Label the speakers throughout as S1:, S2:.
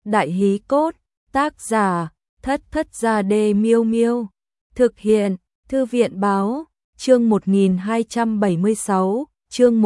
S1: Đại hí cốt, tác giả, Thất Thất Gia Đê Miêu Miêu. Thực hiện, Thư viện báo, chương 1276, chương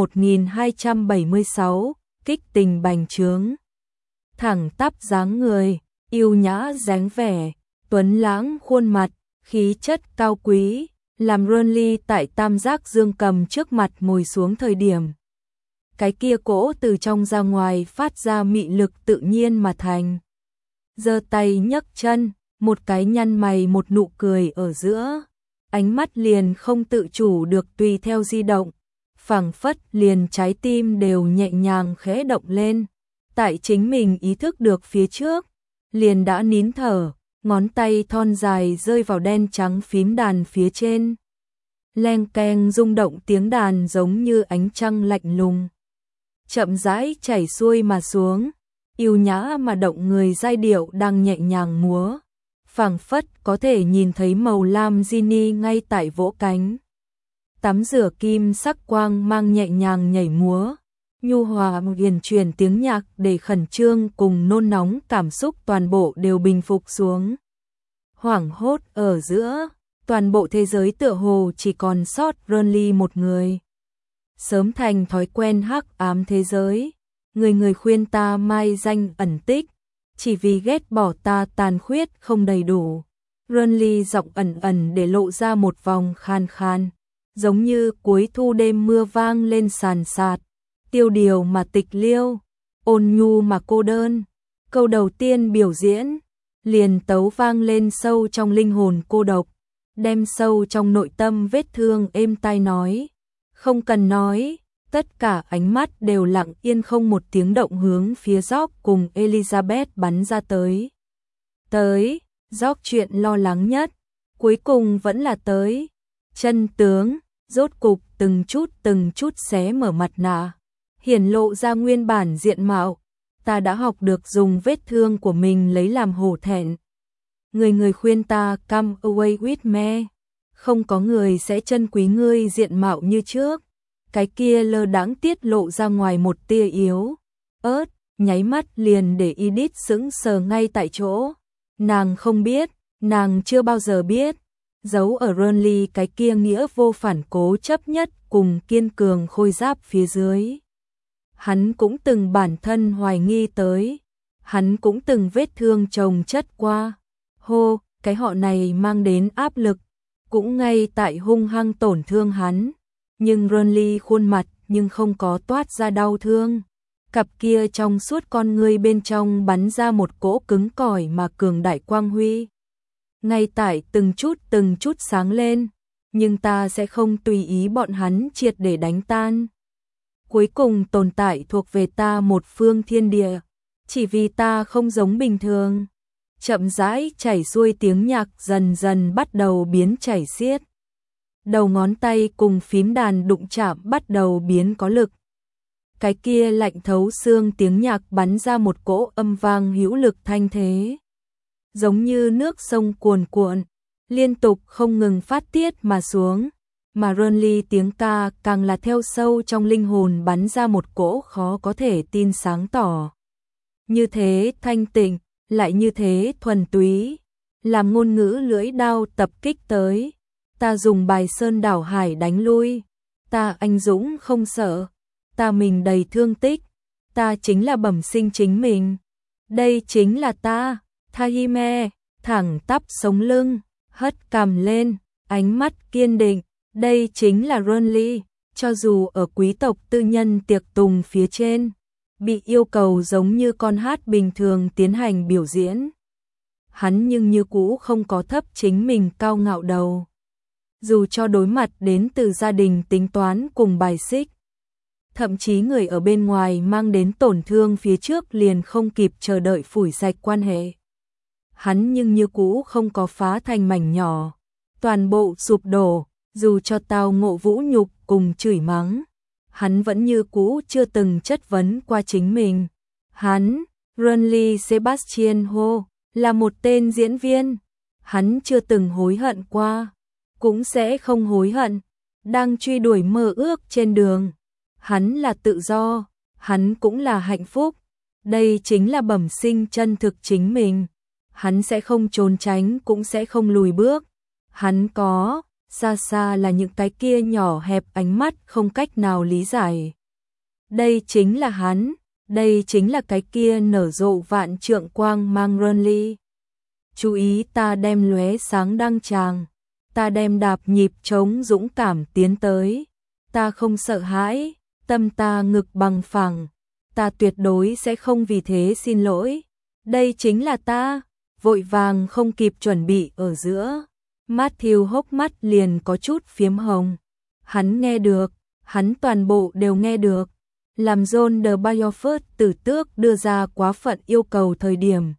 S1: 1276, kích tình bành trướng. Thẳng tắp dáng người, yêu nhã dáng vẻ, tuấn lãng khuôn mặt, khí chất cao quý, làm Renly tại tam giác dương cầm trước mặt ngồi xuống thời điểm. Cái kia cỗ từ trong ra ngoài phát ra mị lực tự nhiên mà thành. Giơ tay nhấc chân, một cái nhăn mày một nụ cười ở giữa, ánh mắt liền không tự chủ được tùy theo di động, phảng phất liền trái tim đều nhẹ nhàng khẽ động lên. Tại chính mình ý thức được phía trước, liền đã nín thở, ngón tay thon dài rơi vào đen trắng phím đàn phía trên. Leng keng rung động tiếng đàn giống như ánh trăng lạnh lùng. Chậm rãi chảy xuôi mà xuống, yêu nhã mà động người giai điệu đang nhẹ nhàng múa. Phảng phất có thể nhìn thấy màu lam Ginny ngay tại vỗ cánh. Tắm rửa kim sắc quang mang nhẹ nhàng nhảy múa. Nhu hòa huyền chuyển tiếng nhạc để khẩn trương cùng nôn nóng cảm xúc toàn bộ đều bình phục xuống. Hoảng hốt ở giữa, toàn bộ thế giới tựa hồ chỉ còn sót Renly một người. Sớm thành thói quen hắc ám thế giới, người người khuyên ta mai danh ẩn tích, chỉ vì ghét bỏ ta tàn khuyết không đầy đủ. Renly giọng ẩn ẩn để lộ ra một vòng khan khan, giống như cuối thu đêm mưa vang lên sàn sạt. Tiêu điều mà tịch liêu, ôn nhu mà cô đơn. Câu đầu tiên biểu diễn, liền tấu vang lên sâu trong linh hồn cô độc, đem sâu trong nội tâm vết thương êm tai nói. Không cần nói, tất cả ánh mắt đều lặng yên không một tiếng động hướng phía George cùng Elizabeth bắn ra tới. George chuyện lo lắng nhất, cuối cùng vẫn là tới. Chân tướng, rốt cục từng chút xé mở mặt nạ, hiển lộ ra nguyên bản diện mạo. Ta đã học được dùng vết thương của mình lấy làm hổ thẹn. Người người khuyên ta come away with me. Không có người sẽ trân quý ngươi diện mạo như trước. Cái kia lơ đãng tiết lộ ra ngoài một tia yếu ớt, nháy mắt liền để Edith sững sờ ngay tại chỗ. Nàng không biết, nàng chưa bao giờ biết, giấu ở Renly cái kia nghĩa vô phản cố chấp nhất cùng kiên cường khôi giáp phía dưới. Hắn cũng từng bản thân hoài nghi tới, hắn cũng từng vết thương chồng chất qua. Hô, cái họ này mang đến áp lực, cũng ngay tại hung hăng tổn thương hắn. Nhưng Renly khuôn mặt nhưng không có toát ra đau thương. Cặp kia trong suốt con ngươi bên trong bắn ra một cỗ cứng cỏi mà cường đại quang huy. Ngay tại từng chút sáng lên, nhưng ta sẽ không tùy ý bọn hắn triệt để đánh tan. Cuối cùng tồn tại thuộc về ta một phương thiên địa, chỉ vì ta không giống bình thường. Chậm rãi chảy xuôi tiếng nhạc dần dần bắt đầu biến chảy xiết. Đầu ngón tay cùng phím đàn đụng chạm bắt đầu biến có lực. Cái kia lạnh thấu xương tiếng nhạc bắn ra một cỗ âm vang hữu lực thanh thế. Giống như nước sông cuồn cuộn, liên tục không ngừng phát tiết mà xuống. Mà Renly tiếng ca càng là theo sâu trong linh hồn bắn ra một cỗ khó có thể tin sáng tỏ. Như thế thanh tịnh, lại như thế thuần túy, làm ngôn ngữ lưỡi đao tập kích tới. Ta dùng bài sơn đảo hải đánh lui, ta anh dũng không sợ, ta mình đầy thương tích, ta chính là bẩm sinh chính mình. Đây chính là ta, Thahime, thẳng tắp sống lưng, hất cằm lên, ánh mắt kiên định. Đây chính là Renly, cho dù ở quý tộc tư nhân tiệc tùng phía trên, bị yêu cầu giống như con hát bình thường tiến hành biểu diễn. Hắn nhưng như cũ không có thấp chính mình cao ngạo đầu. Dù cho đối mặt đến từ gia đình tính toán cùng bài xích, thậm chí người ở bên ngoài mang đến tổn thương phía trước liền không kịp chờ đợi phủi sạch quan hệ. Hắn nhưng như cũ không có phá thành mảnh nhỏ, toàn bộ sụp đổ. Dù cho tao ngộ vũ nhục cùng chửi mắng, hắn vẫn như cũ chưa từng chất vấn qua chính mình. Hắn, Renly Sebastian Ho, là một tên diễn viên. Hắn chưa từng hối hận qua, cũng sẽ không hối hận. Đang truy đuổi mơ ước trên đường, hắn là tự do, hắn cũng là hạnh phúc. Đây chính là bẩm sinh chân thực chính mình. Hắn sẽ không trốn tránh cũng sẽ không lùi bước. Hắn có, xa xa là những cái kia nhỏ hẹp ánh mắt không cách nào lý giải. Đây chính là hắn, đây chính là cái kia nở rộ vạn trượng quang mang Renly. Chú ý, ta đem lóe sáng đăng tràng, ta đem đạp nhịp trống dũng cảm tiến tới. Ta không sợ hãi, tâm ta ngực bằng phẳng, ta tuyệt đối sẽ không vì thế xin lỗi. Đây chính là ta, vội vàng không kịp chuẩn bị ở giữa. Matthew hốc mắt liền có chút phiếm hồng. Hắn nghe được, hắn toàn bộ đều nghe được. Làm John de Beaufort tử tước đưa ra quá phận yêu cầu thời điểm.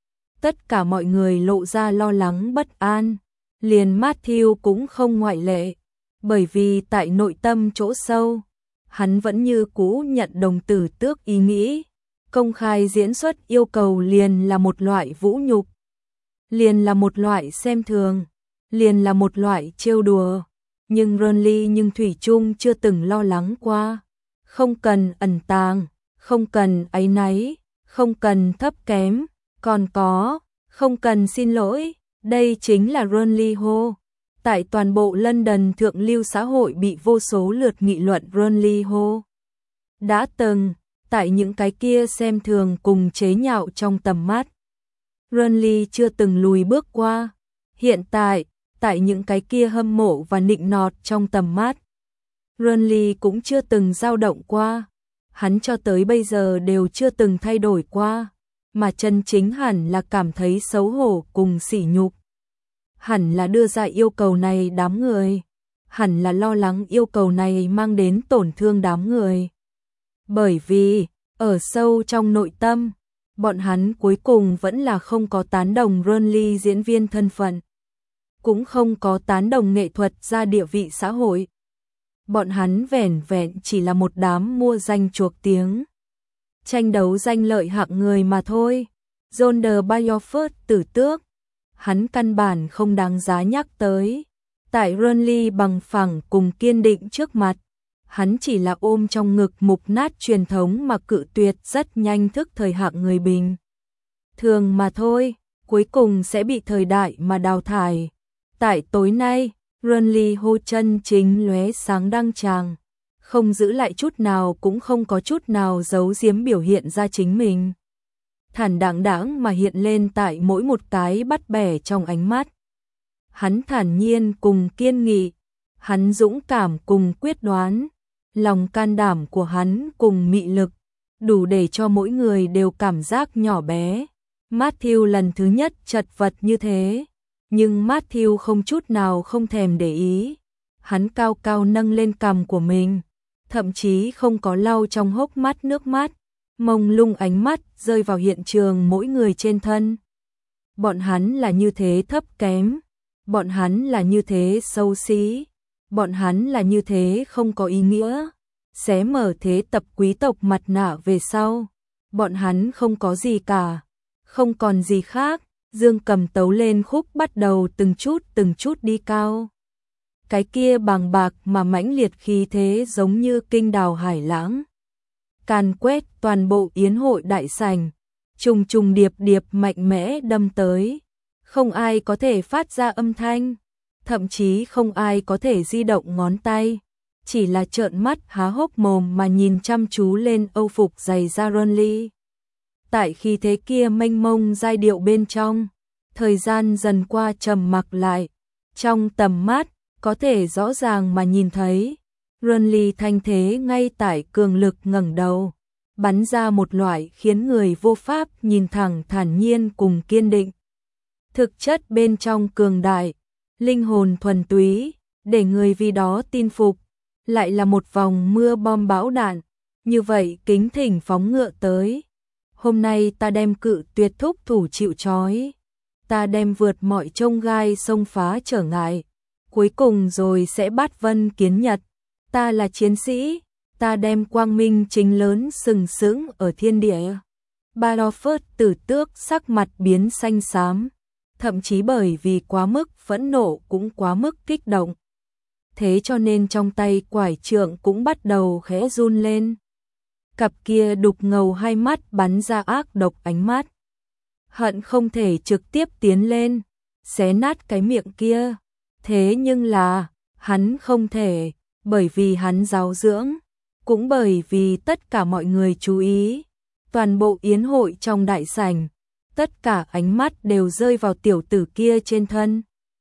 S1: Tất cả mọi người lộ ra lo lắng bất an. Liền Matthew cũng không ngoại lệ. Bởi vì tại nội tâm chỗ sâu, hắn vẫn như cũ nhận đồng tử tước ý nghĩ. Công khai diễn xuất yêu cầu liền là một loại vũ nhục, liền là một loại xem thường, liền là một loại trêu đùa. Nhưng Renly thủy chung chưa từng lo lắng qua. Không cần ẩn tàng, không cần áy náy, không cần thấp kém, còn có, không cần xin lỗi. Đây chính là Renly Ho. Tại toàn bộ London thượng lưu xã hội bị vô số lượt nghị luận Renly Ho. Đã từng, tại những cái kia xem thường cùng chế nhạo trong tầm mắt. Renly chưa từng lùi bước qua. Hiện tại, tại những cái kia hâm mộ và nịnh nọt trong tầm mắt, Renly cũng chưa từng dao động qua. Hắn cho tới bây giờ đều chưa từng thay đổi qua. Mà chân chính hẳn là cảm thấy xấu hổ cùng sỉ nhục. Hẳn là đưa ra yêu cầu này đám người. Hẳn là lo lắng yêu cầu này mang đến tổn thương đám người. Bởi vì, ở sâu trong nội tâm, bọn hắn cuối cùng vẫn là không có tán đồng Renly diễn viên thân phận. Cũng không có tán đồng nghệ thuật ra địa vị xã hội. Bọn hắn vẻn vẹn chỉ là một đám mua danh chuộc tiếng. Tranh đấu danh lợi hạng người mà thôi. John de Beaufort tử tước. Hắn căn bản không đáng giá nhắc tới. Tại Renly bằng phẳng cùng kiên định trước mặt. Hắn chỉ là ôm trong ngực mục nát truyền thống mà cự tuyệt rất nhanh thức thời hạng người bình thường mà thôi. Cuối cùng sẽ bị thời đại mà đào thải. Tại tối nay, Renly Ho chân chính lóe sáng đăng tràng, không giữ lại chút nào cũng không có chút nào giấu giếm biểu hiện ra chính mình. Thản đãng mà hiện lên tại mỗi một cái bắt bẻ trong ánh mắt. Hắn thản nhiên cùng kiên nghị, hắn dũng cảm cùng quyết đoán, lòng can đảm của hắn cùng mị lực, đủ để cho mỗi người đều cảm giác nhỏ bé. Matthew lần thứ nhất chật vật như thế. Nhưng Matthew không chút nào không thèm để ý. Hắn cao cao nâng lên cằm của mình, thậm chí không có lau trong hốc mắt nước mắt, mông lung ánh mắt rơi vào hiện trường mỗi người trên thân. Bọn hắn là như thế thấp kém, bọn hắn là như thế xấu xí, bọn hắn là như thế không có ý nghĩa. Xé mở thế tập quý tộc mặt nạ về sau, bọn hắn không có gì cả, không còn gì khác. Dương cầm tấu lên khúc bắt đầu từng chút đi cao. Cái kia bàng bạc mà mãnh liệt khí thế giống như kinh đào hải lãng. Càn quét toàn bộ yến hội đại sảnh, trùng trùng điệp điệp mạnh mẽ đâm tới. Không ai có thể phát ra âm thanh, thậm chí không ai có thể di động ngón tay. Chỉ là trợn mắt há hốc mồm mà nhìn chăm chú lên âu phục dày da Renly. Tại khi thế kia mênh mông giai điệu bên trong, thời gian dần qua trầm mặc lại. Trong tầm mắt, có thể rõ ràng mà nhìn thấy, Renly thanh thế ngay tại cường lực ngẩng đầu, bắn ra một loại khiến người vô pháp nhìn thẳng thản nhiên cùng kiên định. Thực chất bên trong cường đại, linh hồn thuần túy, để người vì đó tin phục, lại là một vòng mưa bom bão đạn, như vậy kính thỉnh phóng ngựa tới. Hôm nay ta đem cự tuyệt thúc thủ chịu trói, ta đem vượt mọi chông gai sông phá trở ngại, cuối cùng rồi sẽ bát vân kiến nhật. Ta là chiến sĩ, ta đem quang minh chính lớn sừng sững ở thiên địa. Beaufort tử tước sắc mặt biến xanh xám, thậm chí bởi vì quá mức phẫn nộ cũng quá mức kích động. Thế cho nên trong tay quải trượng cũng bắt đầu khẽ run lên. cặp kia đục ngầu hai mắt bắn ra ác độc ánh mắt. Hận không thể trực tiếp tiến lên, xé nát cái miệng kia. Thế nhưng là, hắn không thể, bởi vì hắn giáo dưỡng, cũng bởi vì tất cả mọi người chú ý. Toàn bộ yến hội trong đại sảnh, tất cả ánh mắt đều rơi vào tiểu tử kia trên thân.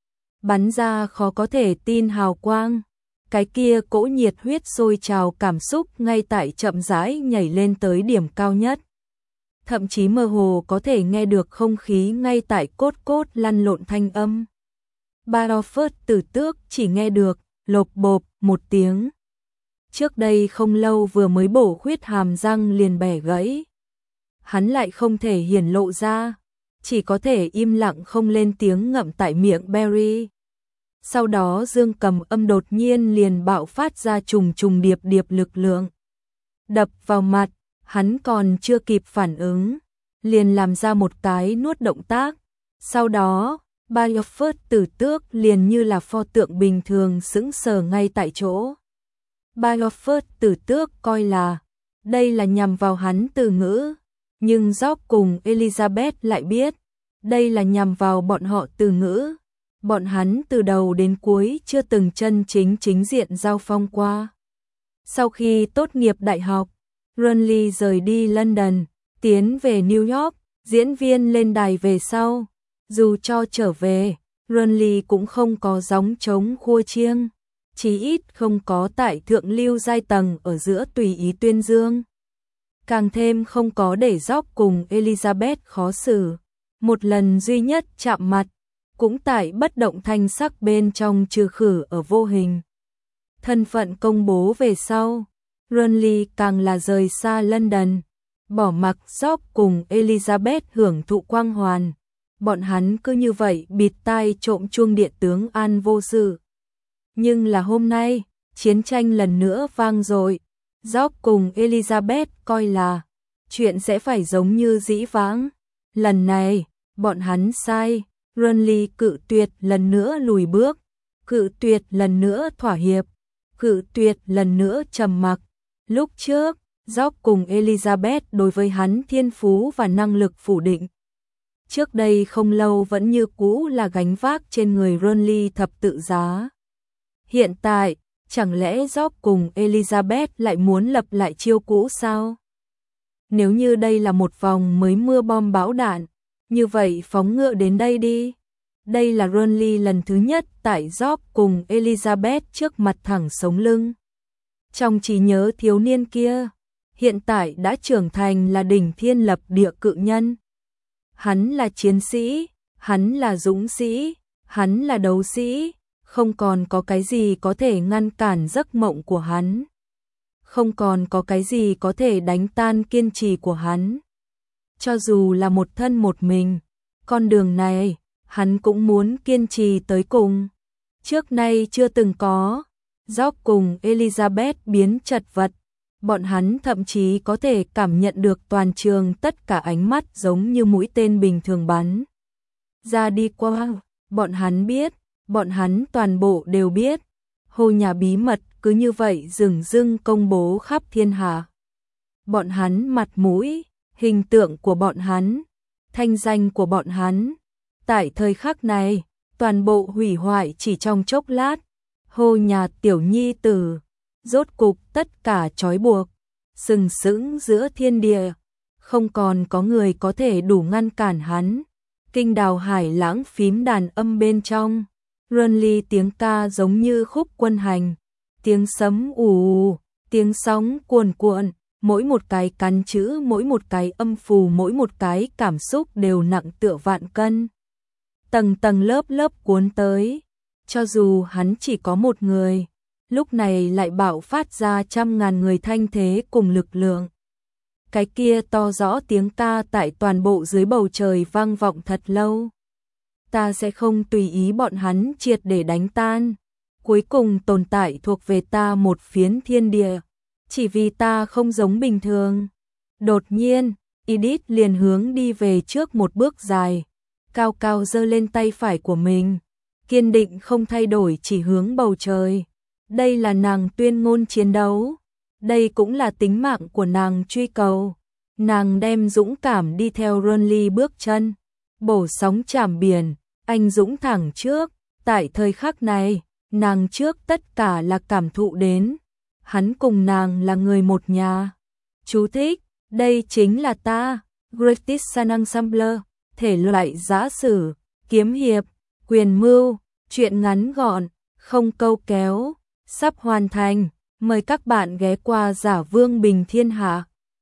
S1: Bắn ra khó có thể tin hào quang. Cái kia cỗ nhiệt huyết sôi trào cảm xúc ngay tại chậm rãi nhảy lên tới điểm cao nhất. Thậm chí mơ hồ có thể nghe được không khí ngay tại cốt cốt lăn lộn thanh âm. Barophus Tử Tước chỉ nghe được lộp bộp một tiếng. Trước đây không lâu vừa mới bổ khuyết hàm răng liền bẻ gãy. Hắn lại không thể hiển lộ ra, chỉ có thể im lặng không lên tiếng ngậm tại miệng Barry. Sau đó dương cầm âm đột nhiên liền bạo phát ra trùng trùng điệp điệp lực lượng. Đập vào mặt, hắn còn chưa kịp phản ứng, liền làm ra một cái nuốt động tác. Sau đó, Barophus Tử Tước liền như là pho tượng bình thường sững sờ ngay tại chỗ. Barophus Tử Tước coi là đây là nhằm vào hắn từ ngữ, nhưng George cùng Elizabeth lại biết đây là nhằm vào bọn họ từ ngữ. Bọn hắn từ đầu đến cuối chưa từng chân chính diện giao phong qua. Sau khi tốt nghiệp đại học, Renly rời đi London, tiến về New York, diễn viên lên đài về sau. Dù cho trở về, Renly cũng không có gióng trống khua chiêng, chí ít không có tại thượng lưu giai tầng ở giữa tùy ý tuyên dương. Càng thêm không có để George cùng Elizabeth khó xử. Một lần duy nhất chạm mặt, cũng tại bất động thanh sắc bên trong trừ khử ở vô hình. Thân phận công bố về sau, Renly càng là rời xa London, bỏ mặc George cùng Elizabeth hưởng thụ quang hoàn. Bọn hắn cứ như vậy bịt tai trộm chuông điện tướng an vô sự. Nhưng là hôm nay, chiến tranh lần nữa vang dội. George cùng Elizabeth coi là chuyện sẽ phải giống như dĩ vãng. Lần này, bọn hắn sai. Renly cự tuyệt lần nữa lùi bước, cự tuyệt lần nữa thỏa hiệp, cự tuyệt lần nữa trầm mặc. Lúc trước, George cùng Elizabeth đối với hắn thiên phú và năng lực phủ định. Trước đây không lâu vẫn như cũ là gánh vác trên người Renly thập tự giá. Hiện tại, chẳng lẽ George cùng Elizabeth lại muốn lập lại chiêu cũ sao? Nếu như đây là một vòng mới mưa bom bão đạn, như vậy phóng ngựa đến đây đi. Đây là Renly lần thứ nhất tại George cùng Elizabeth trước mặt thẳng sống lưng. Trong trí nhớ thiếu niên kia, hiện tại đã trưởng thành là đỉnh thiên lập địa cự nhân. Hắn là chiến sĩ, hắn là dũng sĩ, hắn là đấu sĩ, không còn có cái gì có thể ngăn cản giấc mộng của hắn. Không còn có cái gì có thể đánh tan kiên trì của hắn. Cho dù là một thân một mình, con đường này, hắn cũng muốn kiên trì tới cùng. Trước nay chưa từng có, George cùng Elizabeth biến chật vật, bọn hắn thậm chí có thể cảm nhận được toàn trường tất cả ánh mắt giống như mũi tên bình thường bắn ra đi qua. Bọn hắn biết, bọn hắn toàn bộ đều biết, Hồ nhà bí mật cứ như vậy dửng dưng công bố khắp thiên hạ. Bọn hắn mặt mũi, hình tượng của bọn hắn, thanh danh của bọn hắn, tại thời khắc này, toàn bộ hủy hoại chỉ trong chốc lát. Hồ nhà tiểu nhi tử, rốt cục tất cả trói buộc, sừng sững giữa thiên địa, không còn có người có thể đủ ngăn cản hắn. Kinh đào hải lãng phím đàn âm bên trong, Renly tiếng ca giống như khúc quân hành, tiếng sấm ù ù, tiếng sóng cuồn cuộn, mỗi một cái cắn chữ, mỗi một cái âm phù, mỗi một cái cảm xúc đều nặng tựa vạn cân. Tầng tầng lớp lớp cuốn tới, cho dù hắn chỉ có một người, lúc này lại bạo phát ra trăm ngàn người thanh thế cùng lực lượng. Cái kia to rõ tiếng ca tại toàn bộ dưới bầu trời vang vọng thật lâu. Ta sẽ không tùy ý bọn hắn triệt để đánh tan. Cuối cùng tồn tại thuộc về ta một phiến thiên địa. Chỉ vì ta không giống bình thường. Đột nhiên, Edith liền hướng đi về trước một bước dài. Cao cao giơ lên tay phải của mình. Kiên định không thay đổi chỉ hướng bầu trời. Đây là nàng tuyên ngôn chiến đấu. đây cũng là tính mạng của nàng truy cầu. Nàng đem dũng cảm đi theo Renly bước chân, bổ sóng chạm biển, anh dũng thẳng trước. Tại thời khắc này, nàng trước tất cả là cảm thụ đến, hắn cùng nàng là người một nhà. Chú thích, đây chính là ta, Greatest Sun Ensemble, thể loại giã sử, kiếm hiệp, quyền mưu, truyện ngắn gọn, không câu kéo, sắp hoàn thành. Mời các bạn ghé qua Giả Vương Bình Thiên Hạ.